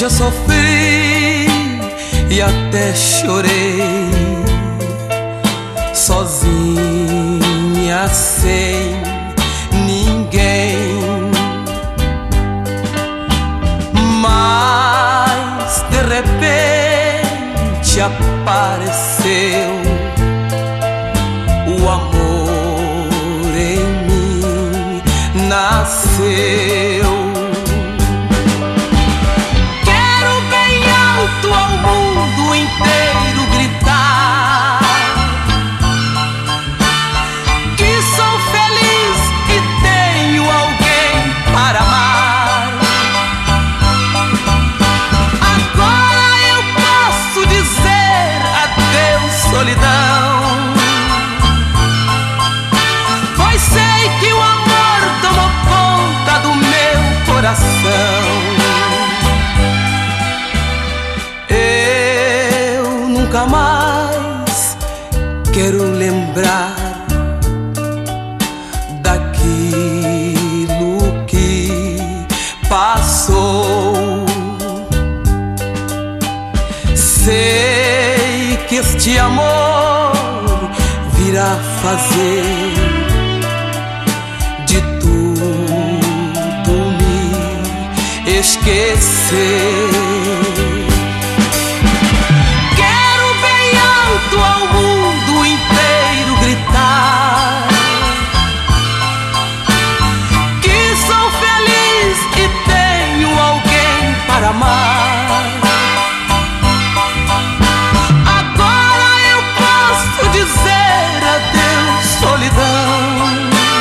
eu sofri e até chorei, sozinha, sem ninguém. Mas de repente apareceu o amor em mim, nasceu. Quero bem alto ao mundo inteiro gritar que sou feliz e tenho alguém para amar. Agora eu posso dizer adeus, solidão, pois sei que o amor tomou conta do meu coração. Eu nunca mais quero lembrar daquilo que passou. Sei que este amor virá fazer de tudo me esquecer. Quero bem alto ao mundo inteiro gritar que sou feliz e tenho alguém para amar. Agora eu posso dizer adeus, solidão,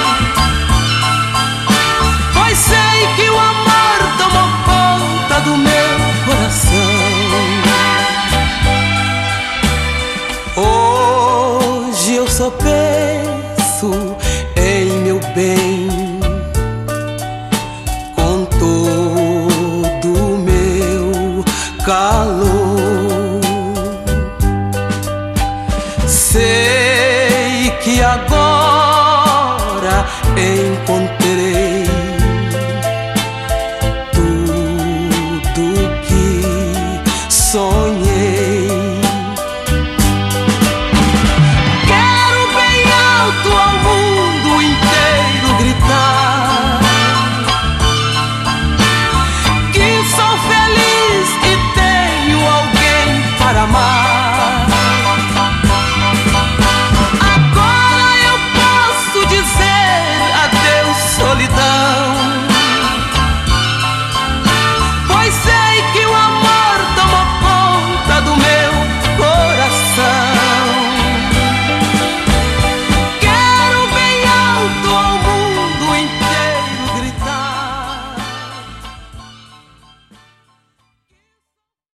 pois sei que o amor tomou conta do meu coração. Hoje eu só penso em meu bem, com todo o meu calor. Sei que agora encontrei